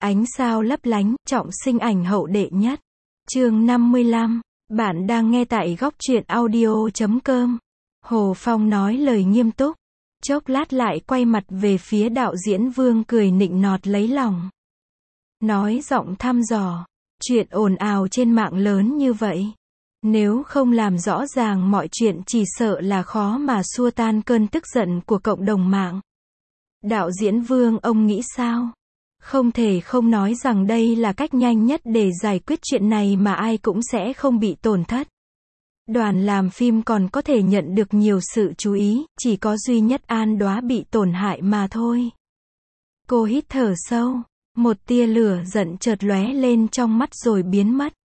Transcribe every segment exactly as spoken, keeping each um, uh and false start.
Ánh sao lấp lánh, trọng sinh ảnh hậu đệ nhất. Chương năm mươi lăm. Bạn đang nghe tại góc truyện audio chấm com. Hồ Phong nói lời nghiêm túc. Chốc lát lại quay mặt về phía đạo diễn Vương cười nịnh nọt lấy lòng. Nói giọng thăm dò. Chuyện ồn ào trên mạng lớn như vậy. Nếu không làm rõ ràng mọi chuyện chỉ sợ là khó mà xua tan cơn tức giận của cộng đồng mạng. Đạo diễn Vương ông nghĩ sao? Không thể không nói rằng đây là cách nhanh nhất để giải quyết chuyện này mà ai cũng sẽ không bị tổn thất. Đoàn làm phim còn có thể nhận được nhiều sự chú ý, chỉ có duy nhất An Đóa bị tổn hại mà thôi. Cô hít thở sâu, một tia lửa giận chợt lóe lên trong mắt rồi biến mất.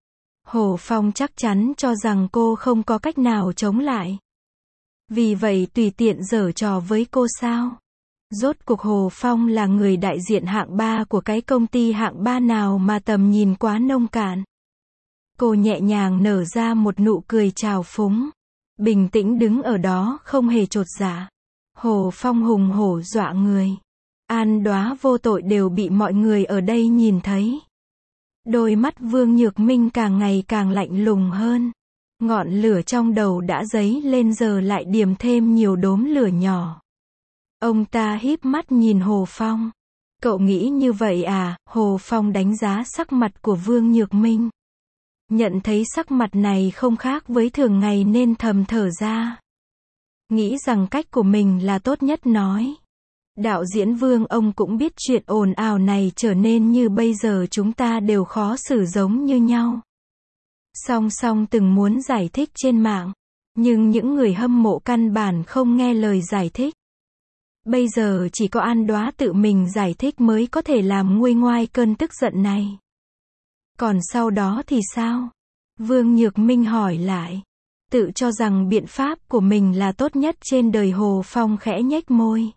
Hồ Phong chắc chắn cho rằng cô không có cách nào chống lại. Vì vậy tùy tiện giở trò với cô sao? Rốt cuộc Hồ Phong là người đại diện hạng ba của cái công ty hạng ba nào mà tầm nhìn quá nông cạn. Cô nhẹ nhàng nở ra một nụ cười trào phúng. Bình tĩnh đứng ở đó không hề chột dạ. Hồ Phong hùng hổ dọa người. An Đóa vô tội đều bị mọi người ở đây nhìn thấy. Đôi mắt Vương Nhược Minh càng ngày càng lạnh lùng hơn. Ngọn lửa trong đầu đã dấy lên giờ lại điểm thêm nhiều đốm lửa nhỏ. Ông ta híp mắt nhìn Hồ Phong. Cậu nghĩ như vậy à? Hồ Phong đánh giá sắc mặt của Vương Nhược Minh. Nhận thấy sắc mặt này không khác với thường ngày nên thầm thở ra. Nghĩ rằng cách của mình là tốt nhất nói. Đạo diễn Vương ông cũng biết chuyện ồn ào này trở nên như bây giờ chúng ta đều khó xử giống như nhau. Song song từng muốn giải thích trên mạng. Nhưng những người hâm mộ căn bản không nghe lời giải thích. Bây giờ chỉ có An Đóa tự mình giải thích mới có thể làm nguôi ngoai cơn tức giận này. Còn sau đó thì sao? Vương Nhược Minh hỏi lại. Tự cho rằng biện pháp của mình là tốt nhất trên đời. Hồ Phong khẽ nhếch môi.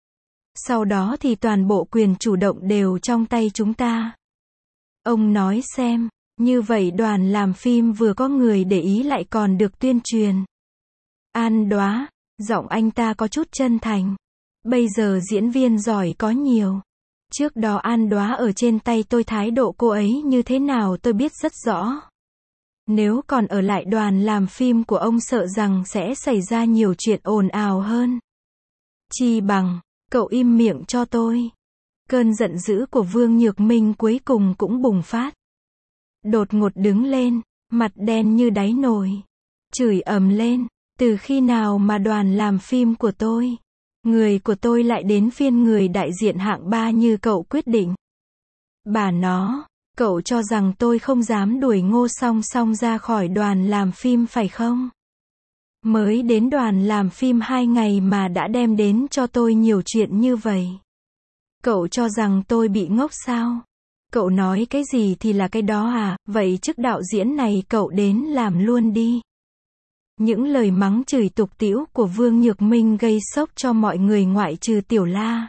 Sau đó thì toàn bộ quyền chủ động đều trong tay chúng ta. Ông nói xem, như vậy đoàn làm phim vừa có người để ý lại còn được tuyên truyền. An Đóa, giọng anh ta có chút chân thành. Bây giờ diễn viên giỏi có nhiều. Trước đó An Đóa ở trên tay tôi thái độ cô ấy như thế nào tôi biết rất rõ. Nếu còn ở lại đoàn làm phim của ông sợ rằng sẽ xảy ra nhiều chuyện ồn ào hơn. Chi bằng, cậu im miệng cho tôi. Cơn giận dữ của Vương Nhược Minh cuối cùng cũng bùng phát. Đột ngột đứng lên, mặt đen như đáy nồi. Chửi ầm lên, từ khi nào mà đoàn làm phim của tôi, người của tôi lại đến phiên người đại diện hạng ba như cậu quyết định. Bà nó, cậu cho rằng tôi không dám đuổi Ngô Song Song ra khỏi đoàn làm phim phải không? Mới đến đoàn làm phim hai ngày mà đã đem đến cho tôi nhiều chuyện như vậy. Cậu cho rằng tôi bị ngốc sao? Cậu nói cái gì thì là cái đó à? Vậy chức đạo diễn này cậu đến làm luôn đi. Những lời mắng chửi tục tĩu của Vương Nhược Minh gây sốc cho mọi người ngoại trừ Tiểu La.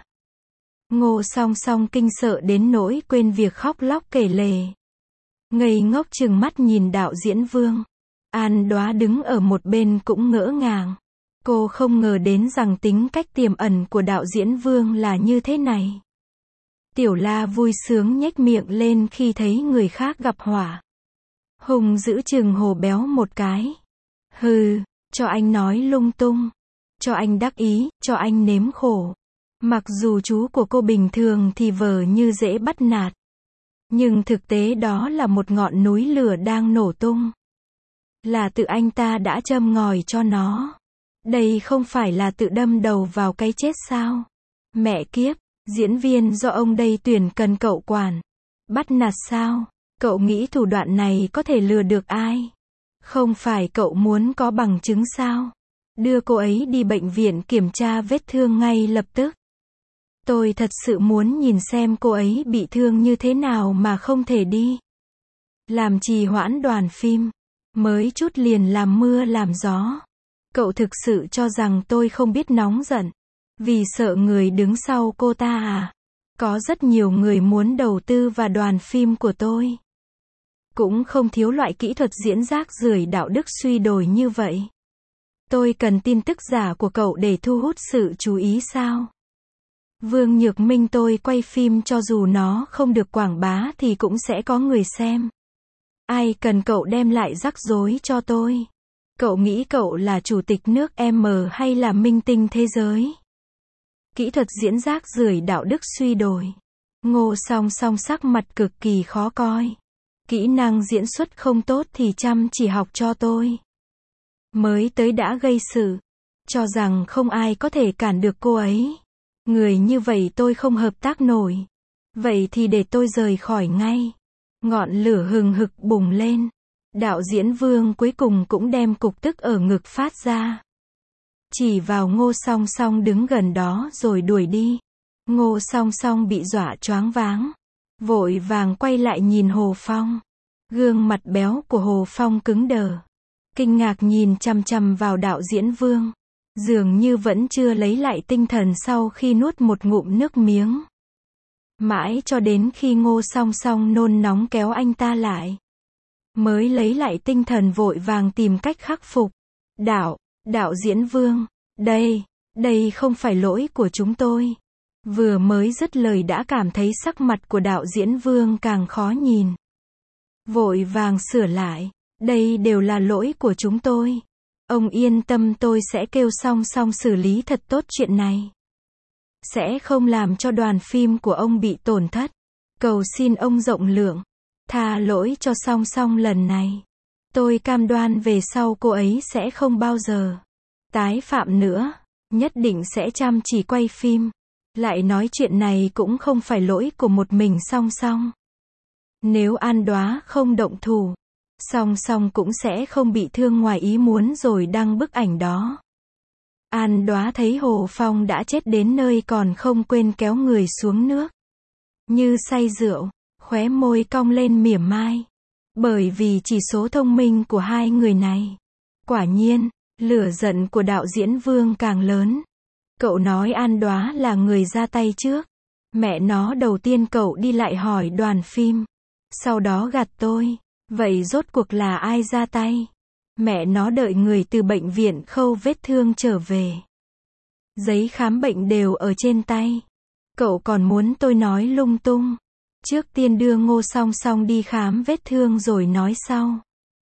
Ngô Song Song kinh sợ đến nỗi quên việc khóc lóc kể lể. Ngây ngốc trừng mắt nhìn đạo diễn Vương. An Đóa đứng ở một bên cũng ngỡ ngàng. Cô không ngờ đến rằng tính cách tiềm ẩn của đạo diễn Vương là như thế này. Tiểu La vui sướng nhếch miệng lên khi thấy người khác gặp họa. Hùng giữ chừng Hồ Béo một cái. Hừ, cho anh nói lung tung. Cho anh đắc ý, cho anh nếm khổ. Mặc dù chú của cô bình thường thì vờ như dễ bắt nạt. Nhưng thực tế đó là một ngọn núi lửa đang nổ tung. Là tự anh ta đã châm ngòi cho nó. Đây không phải là tự đâm đầu vào cái chết sao? Mẹ kiếp, diễn viên do ông đây tuyển cần cậu quản. Bắt nạt sao? Cậu nghĩ thủ đoạn này có thể lừa được ai? Không phải cậu muốn có bằng chứng sao? Đưa cô ấy đi bệnh viện kiểm tra vết thương ngay lập tức. Tôi thật sự muốn nhìn xem cô ấy bị thương như thế nào mà không thể đi. Làm trì hoãn đoàn phim. Mới chút liền làm mưa làm gió. Cậu thực sự cho rằng tôi không biết nóng giận. Vì sợ người đứng sau cô ta à? Có rất nhiều người muốn đầu tư vào đoàn phim của tôi. Cũng không thiếu loại kỹ thuật diễn rác rưởi đạo đức suy đồi như vậy. Tôi cần tin tức giả của cậu để thu hút sự chú ý sao? Vương Nhược Minh tôi quay phim cho dù nó không được quảng bá thì cũng sẽ có người xem. Ai cần cậu đem lại rắc rối cho tôi? Cậu nghĩ cậu là chủ tịch nước M hay là minh tinh thế giới? Kỹ thuật diễn rác rưởi, đạo đức suy đồi. Ngô Song Song sắc mặt cực kỳ khó coi. Kỹ năng diễn xuất không tốt thì chăm chỉ học cho tôi. Mới tới đã gây sự. Cho rằng không ai có thể cản được cô ấy. Người như vậy tôi không hợp tác nổi. Vậy thì để tôi rời khỏi ngay. Ngọn lửa hừng hực bùng lên. Đạo diễn Vương cuối cùng cũng đem cục tức ở ngực phát ra. Chỉ vào Ngô Song Song đứng gần đó rồi đuổi đi. Ngô Song Song bị dọa choáng váng. Vội vàng quay lại nhìn Hồ Phong. Gương mặt béo của Hồ Phong cứng đờ. Kinh ngạc nhìn chằm chằm vào đạo diễn Vương. Dường như vẫn chưa lấy lại tinh thần sau khi nuốt một ngụm nước miếng. Mãi cho đến khi Ngô Song Song nôn nóng kéo anh ta lại. Mới lấy lại tinh thần vội vàng tìm cách khắc phục. Đạo, đạo diễn Vương, đây, đây không phải lỗi của chúng tôi. Vừa mới dứt lời đã cảm thấy sắc mặt của đạo diễn Vương càng khó nhìn. Vội vàng sửa lại, đây đều là lỗi của chúng tôi. Ông yên tâm, tôi sẽ kêu Song Song xử lý thật tốt chuyện này. Sẽ không làm cho đoàn phim của ông bị tổn thất. Cầu xin ông rộng lượng. Tha lỗi cho Song Song lần này. Tôi cam đoan về sau cô ấy sẽ không bao giờ tái phạm nữa. Nhất định sẽ chăm chỉ quay phim. Lại nói chuyện này cũng không phải lỗi của một mình Song Song. Nếu An Đóa không động thủ, Song Song cũng sẽ không bị thương ngoài ý muốn rồi đăng bức ảnh đó. An Đóa thấy Hồ Phong đã chết đến nơi còn không quên kéo người xuống nước. Như say rượu, khóe môi cong lên mỉa mai. Bởi vì chỉ số thông minh của hai người này. Quả nhiên, lửa giận của đạo diễn Vương càng lớn. Cậu nói An Đóa là người ra tay trước. Mẹ nó, đầu tiên cậu đi lại hỏi đoàn phim. Sau đó gạt tôi. Vậy rốt cuộc là ai ra tay? Mẹ nó, đợi người từ bệnh viện khâu vết thương trở về. Giấy khám bệnh đều ở trên tay. Cậu còn muốn tôi nói lung tung. Trước tiên đưa Ngô Song Song đi khám vết thương rồi nói sau.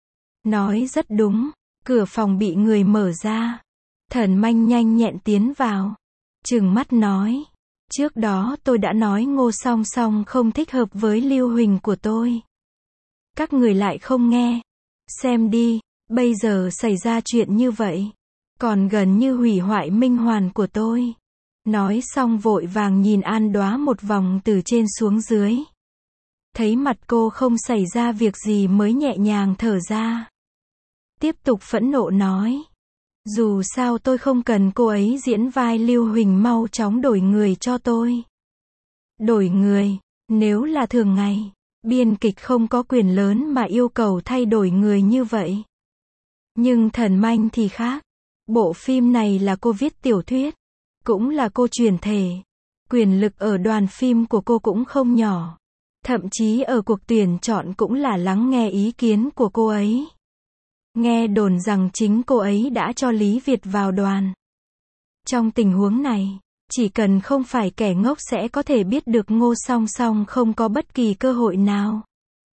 Nói rất đúng. Cửa phòng bị người mở ra. Thần Manh nhanh nhẹn tiến vào. Trừng mắt nói. Trước đó tôi đã nói Ngô Song Song không thích hợp với Lưu Huỳnh của tôi. Các người lại không nghe. Xem đi, bây giờ xảy ra chuyện như vậy. Còn gần như hủy hoại minh hoàn của tôi. Nói xong vội vàng nhìn An Đóa một vòng từ trên xuống dưới. Thấy mặt cô không xảy ra việc gì mới nhẹ nhàng thở ra. Tiếp tục phẫn nộ nói. Dù sao tôi không cần cô ấy diễn vai Lưu Huỳnh, mau chóng đổi người cho tôi. Đổi người, nếu là thường ngày, biên kịch không có quyền lớn mà yêu cầu thay đổi người như vậy. Nhưng Thần Manh thì khác. Bộ phim này là cô viết tiểu thuyết. Cũng là cô truyền thể. Quyền lực ở đoàn phim của cô cũng không nhỏ. Thậm chí ở cuộc tuyển chọn cũng là lắng nghe ý kiến của cô ấy. Nghe đồn rằng chính cô ấy đã cho Lý Việt vào đoàn. Trong tình huống này, chỉ cần không phải kẻ ngốc sẽ có thể biết được Ngô Song Song không có bất kỳ cơ hội nào.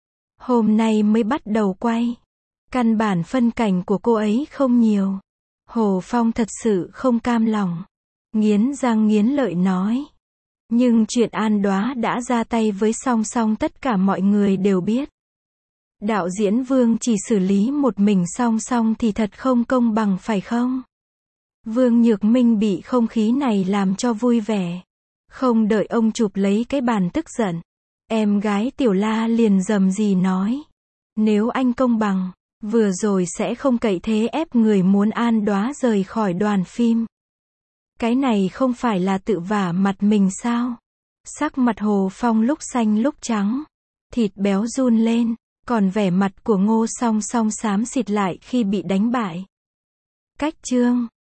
Hôm nay mới bắt đầu quay. Căn bản phân cảnh của cô ấy không nhiều. Hồ Phong thật sự không cam lòng. Nghiến răng nghiến lợi nói. Nhưng chuyện An Đóa đã ra tay với Song Song tất cả mọi người đều biết. Đạo diễn Vương chỉ xử lý một mình Song Song thì thật không công bằng phải không? Vương Nhược Minh bị không khí này làm cho vui vẻ. Không đợi ông chụp lấy cái bàn tức giận. Em gái Tiểu La liền rầm rì nói. Nếu anh công bằng, vừa rồi sẽ không cậy thế ép người muốn An Đóa rời khỏi đoàn phim. Cái này không phải là tự vả mặt mình sao? Sắc mặt Hồ Phong lúc xanh lúc trắng. Thịt béo run lên. Còn vẻ mặt của Ngô Song Song xám xịt lại khi bị đánh bại. Cách chương